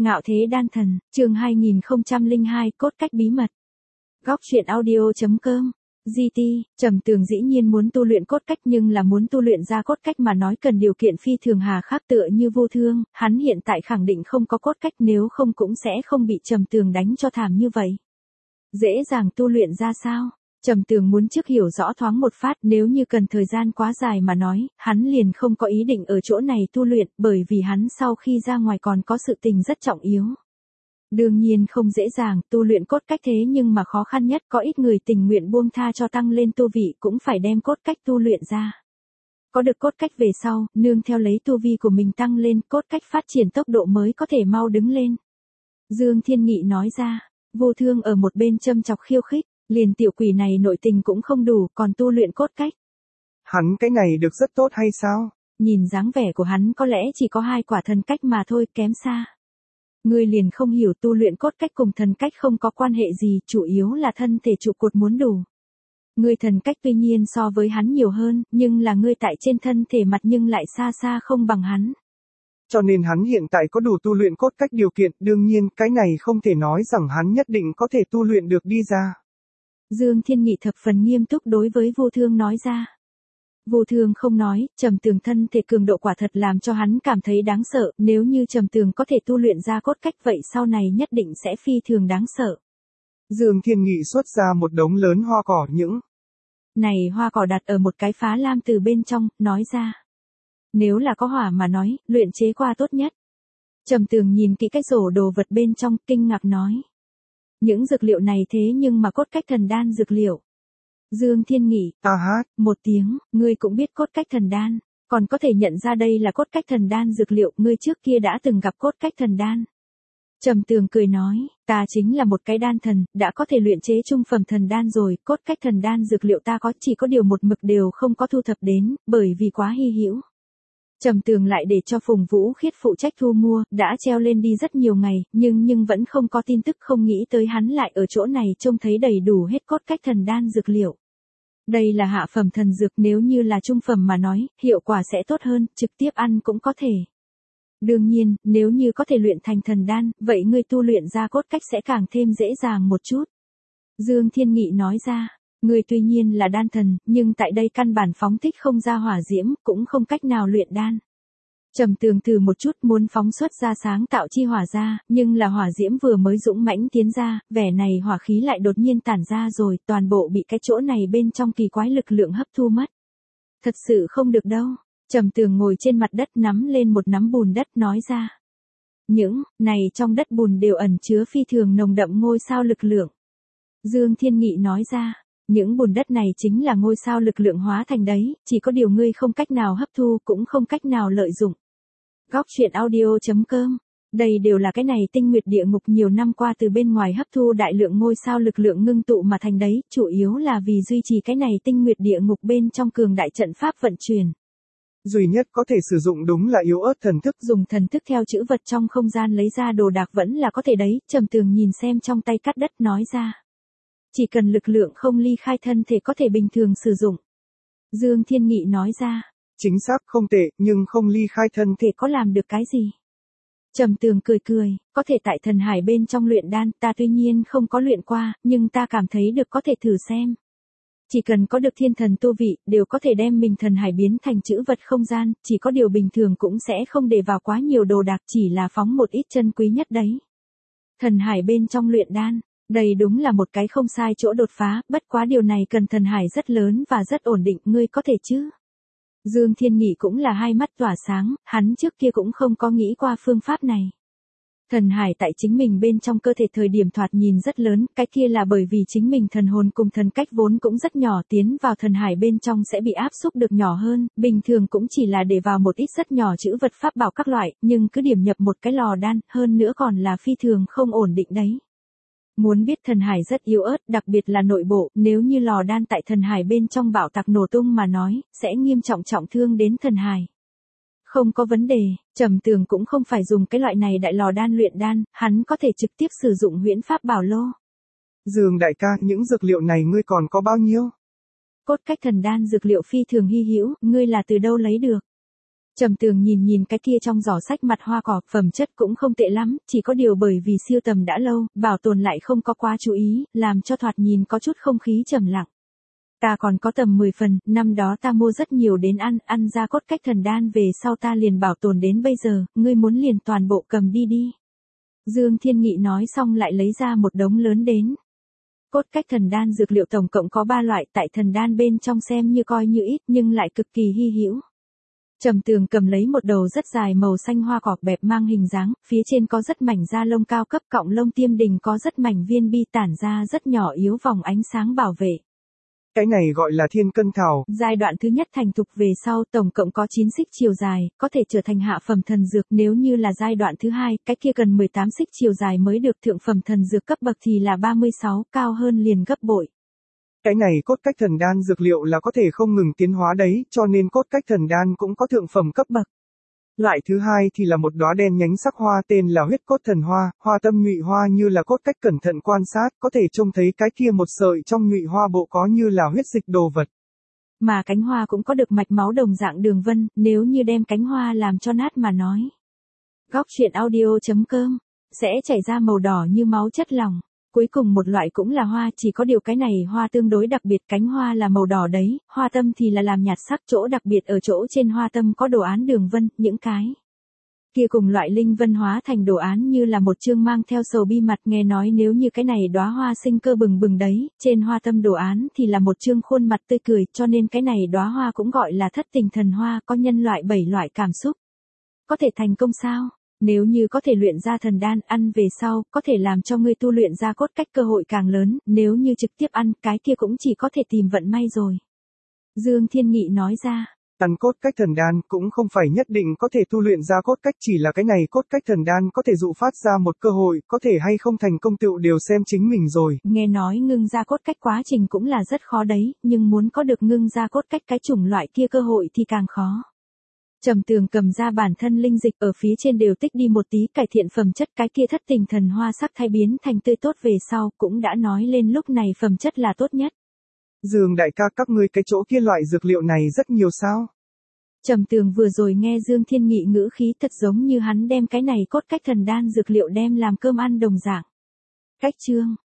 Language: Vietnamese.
Ngạo thế đan thần, chương 2002, cốt cách bí mật. Góc truyện audio.com. GT, Trầm Tường dĩ nhiên muốn tu luyện cốt cách nhưng là muốn tu luyện ra cốt cách mà nói cần điều kiện phi thường hà khắc tựa như Vô Thương, hắn hiện tại khẳng định không có cốt cách nếu không cũng sẽ không bị Trầm Tường đánh cho thảm như vậy. Dễ dàng tu luyện ra sao? Trầm Tường muốn trước hiểu rõ thoáng một phát nếu như cần thời gian quá dài mà nói, hắn liền không có ý định ở chỗ này tu luyện bởi vì hắn sau khi ra ngoài còn có sự tình rất trọng yếu. Đương nhiên không dễ dàng tu luyện cốt cách thế nhưng mà khó khăn nhất có ít người tình nguyện buông tha cho tăng lên tu vị cũng phải đem cốt cách tu luyện ra. Có được cốt cách về sau, nương theo lấy tu vi của mình tăng lên cốt cách phát triển tốc độ mới có thể mau đứng lên. Dương Thiên Nghị nói ra, Vô Thương ở một bên châm chọc khiêu khích. Liền tiểu quỷ này nội tình cũng không đủ, còn tu luyện cốt cách. Hắn cái này được rất tốt hay sao? Nhìn dáng vẻ của hắn có lẽ chỉ có 2 quả thần cách mà thôi, kém xa. Ngươi liền không hiểu tu luyện cốt cách cùng thần cách không có quan hệ gì, chủ yếu là thân thể trụ cột muốn đủ. Ngươi thần cách tuy nhiên so với hắn nhiều hơn, nhưng là ngươi tại trên thân thể mặt nhưng lại xa xa không bằng hắn. Cho nên hắn hiện tại có đủ tu luyện cốt cách điều kiện, đương nhiên cái này không thể nói rằng hắn nhất định có thể tu luyện được đi ra. Dương Thiên Nghị thập phần nghiêm túc đối với Vô Thương nói ra. Vô Thương không nói, Trầm Tường thân thể cường độ quả thật làm cho hắn cảm thấy đáng sợ, nếu như Trầm Tường có thể tu luyện ra cốt cách vậy sau này nhất định sẽ phi thường đáng sợ. Dương Thiên Nghị xuất ra một đống lớn hoa cỏ những này hoa cỏ đặt ở một cái phá lam từ bên trong, nói ra. Nếu là có hỏa mà nói, luyện chế qua tốt nhất. Trầm Tường nhìn kỹ cái rổ đồ vật bên trong, kinh ngạc nói. Những dược liệu này thế nhưng mà cốt cách thần đan dược liệu. Dương Thiên Nghị, một tiếng, ngươi cũng biết cốt cách thần đan, còn có thể nhận ra đây là cốt cách thần đan dược liệu, ngươi trước kia đã từng gặp cốt cách thần đan. Trầm Tường cười nói, ta chính là một cái đan thần, đã có thể luyện chế trung phẩm thần đan rồi, cốt cách thần đan dược liệu ta có chỉ có điều một mực đều không có thu thập đến, bởi vì quá hy hữu. Trầm Tường lại để cho Phùng Vũ Khiết phụ trách thu mua, đã treo lên đi rất nhiều ngày, nhưng vẫn không có tin tức, không nghĩ tới hắn lại ở chỗ này trông thấy đầy đủ hết cốt cách thần đan dược liệu. Đây là hạ phẩm thần dược, nếu như là trung phẩm mà nói, hiệu quả sẽ tốt hơn, trực tiếp ăn cũng có thể. Đương nhiên, nếu như có thể luyện thành thần đan, vậy ngươi tu luyện ra cốt cách sẽ càng thêm dễ dàng một chút. Dương Thiên Nghị nói ra. Người tuy nhiên là đan thần, nhưng tại đây căn bản phóng thích không ra hỏa diễm, cũng không cách nào luyện đan. Trầm Tường thử một chút muốn phóng xuất ra sáng tạo chi hỏa ra, nhưng là hỏa diễm vừa mới dũng mãnh tiến ra, vẻ này hỏa khí lại đột nhiên tản ra rồi, toàn bộ bị cái chỗ này bên trong kỳ quái lực lượng hấp thu mất. Thật sự không được đâu. Trầm Tường ngồi trên mặt đất nắm lên một nắm bùn đất nói ra. Những này trong đất bùn đều ẩn chứa phi thường nồng đậm ngôi sao lực lượng. Dương Thiên Nghị nói ra. Những bùn đất này chính là ngôi sao lực lượng hóa thành đấy, chỉ có điều ngươi không cách nào hấp thu cũng không cách nào lợi dụng. Góc truyện audio.com. Đây đều là cái này tinh nguyệt địa ngục nhiều năm qua từ bên ngoài hấp thu đại lượng ngôi sao lực lượng ngưng tụ mà thành đấy, chủ yếu là vì duy trì cái này tinh nguyệt địa ngục bên trong cường đại trận pháp vận chuyển. Duy nhất có thể sử dụng đúng là yếu ớt thần thức. Dùng thần thức theo chữ vật trong không gian lấy ra đồ đạc vẫn là có thể đấy, Trầm Tường nhìn xem trong tay cắt đất nói ra. Chỉ cần lực lượng không ly khai thân thể có thể bình thường sử dụng. Dương Thiên Nghị nói ra. Chính xác không tệ, nhưng không ly khai thân thể có làm được cái gì? Trầm Tường cười cười, có thể tại thần hải bên trong luyện đan, ta tuy nhiên không có luyện qua, nhưng ta cảm thấy được có thể thử xem. Chỉ cần có được thiên thần tu vị, đều có thể đem mình thần hải biến thành chữ vật không gian, chỉ có điều bình thường cũng sẽ không để vào quá nhiều đồ đạc, chỉ là phóng một ít chân quý nhất đấy. Thần hải bên trong luyện đan. Đây đúng là một cái không sai chỗ đột phá, bất quá điều này cần thần hải rất lớn và rất ổn định, ngươi có thể chứ? Dương Thiên Nghị cũng là hai mắt tỏa sáng, hắn trước kia cũng không có nghĩ qua phương pháp này. Thần hải tại chính mình bên trong cơ thể thời điểm thoạt nhìn rất lớn, cái kia là bởi vì chính mình thần hồn cùng thần cách vốn cũng rất nhỏ, tiến vào thần hải bên trong sẽ bị áp xúc được nhỏ hơn, bình thường cũng chỉ là để vào một ít rất nhỏ chữ vật pháp bảo các loại, nhưng cứ điểm nhập một cái lò đan, hơn nữa còn là phi thường không ổn định đấy. Muốn biết thần hải rất yếu ớt, đặc biệt là nội bộ, nếu như lò đan tại thần hải bên trong bạo tạc nổ tung mà nói, sẽ nghiêm trọng trọng thương đến thần hải. Không có vấn đề, Trầm Tường cũng không phải dùng cái loại này đại lò đan luyện đan, hắn có thể trực tiếp sử dụng huyễn pháp bảo lô. Dương đại ca, những dược liệu này ngươi còn có bao nhiêu? Cốt cách thần đan dược liệu phi thường hy hữu, ngươi là từ đâu lấy được? Trầm Tường nhìn nhìn cái kia trong giỏ sách mặt hoa cỏ, phẩm chất cũng không tệ lắm, chỉ có điều bởi vì siêu tầm đã lâu, bảo tồn lại không có quá chú ý, làm cho thoạt nhìn có chút không khí trầm lặng. Ta còn có tầm 10 phần, năm đó ta mua rất nhiều đến ăn ra cốt cách thần đan về sau ta liền bảo tồn đến bây giờ, ngươi muốn liền toàn bộ cầm đi đi. Dương Thiên Nghị nói xong lại lấy ra một đống lớn đến. Cốt cách thần đan dược liệu tổng cộng có 3 loại, tại thần đan bên trong xem như coi như ít nhưng lại cực kỳ hy hữu. Trầm Tường cầm lấy một đầu rất dài màu xanh hoa cỏ bẹp mang hình dáng, phía trên có rất mảnh da lông cao cấp cọng lông tiêm đình có rất mảnh viên bi tản ra rất nhỏ yếu vòng ánh sáng bảo vệ. Cái này gọi là thiên cân thảo. Giai đoạn thứ nhất thành thục về sau tổng cộng có 9 xích chiều dài, có thể trở thành hạ phẩm thần dược, nếu như là giai đoạn thứ hai, cái kia cần 18 xích chiều dài mới được, thượng phẩm thần dược cấp bậc thì là 36, cao hơn liền gấp bội. Cái này cốt cách thần đan dược liệu là có thể không ngừng tiến hóa đấy, cho nên cốt cách thần đan cũng có thượng phẩm cấp bậc. Loại thứ hai thì là một đóa đen nhánh sắc hoa tên là huyết cốt thần hoa, hoa tâm nhụy hoa như là cốt cách cẩn thận quan sát, có thể trông thấy cái kia một sợi trong nhụy hoa bộ có như là huyết dịch đồ vật. Mà cánh hoa cũng có được mạch máu đồng dạng đường vân, nếu như đem cánh hoa làm cho nát mà nói. Góc truyện audio.com sẽ chảy ra màu đỏ như máu chất lỏng. Cuối cùng một loại cũng là hoa, chỉ có điều cái này hoa tương đối đặc biệt, cánh hoa là màu đỏ đấy, hoa tâm thì là làm nhạt sắc, chỗ đặc biệt ở chỗ trên hoa tâm có đồ án đường vân, những cái kia cùng loại linh vân hóa thành đồ án như là một chương mang theo sầu bi mặt, nghe nói nếu như cái này đóa hoa sinh cơ bừng bừng đấy, trên hoa tâm đồ án thì là một chương khuôn mặt tươi cười, cho nên cái này đóa hoa cũng gọi là thất tình thần hoa, có nhân loại 7 loại cảm xúc. Có thể thành công sao? Nếu như có thể luyện ra thần đan, ăn về sau, có thể làm cho ngươi tu luyện ra cốt cách cơ hội càng lớn, nếu như trực tiếp ăn, cái kia cũng chỉ có thể tìm vận may rồi. Dương Thiên Nghị nói ra. Ăn cốt cách thần đan cũng không phải nhất định có thể tu luyện ra cốt cách, chỉ là cái này cốt cách thần đan có thể dụ phát ra một cơ hội, có thể hay không thành công tựu đều xem chính mình rồi. Nghe nói ngưng ra cốt cách quá trình cũng là rất khó đấy, nhưng muốn có được ngưng ra cốt cách cái chủng loại kia cơ hội thì càng khó. Trầm Tường cầm ra bản thân linh dịch ở phía trên đều tích đi một tí, cải thiện phẩm chất, cái kia thất tình thần hoa sắc thay biến thành tươi tốt về sau, cũng đã nói lên lúc này phẩm chất là tốt nhất. Dương đại ca, các ngươi cái chỗ kia loại dược liệu này rất nhiều sao? Trầm Tường vừa rồi nghe Dương Thiên Nghị ngữ khí thật giống như hắn đem cái này cốt cách thần đan dược liệu đem làm cơm ăn đồng dạng. Cách chương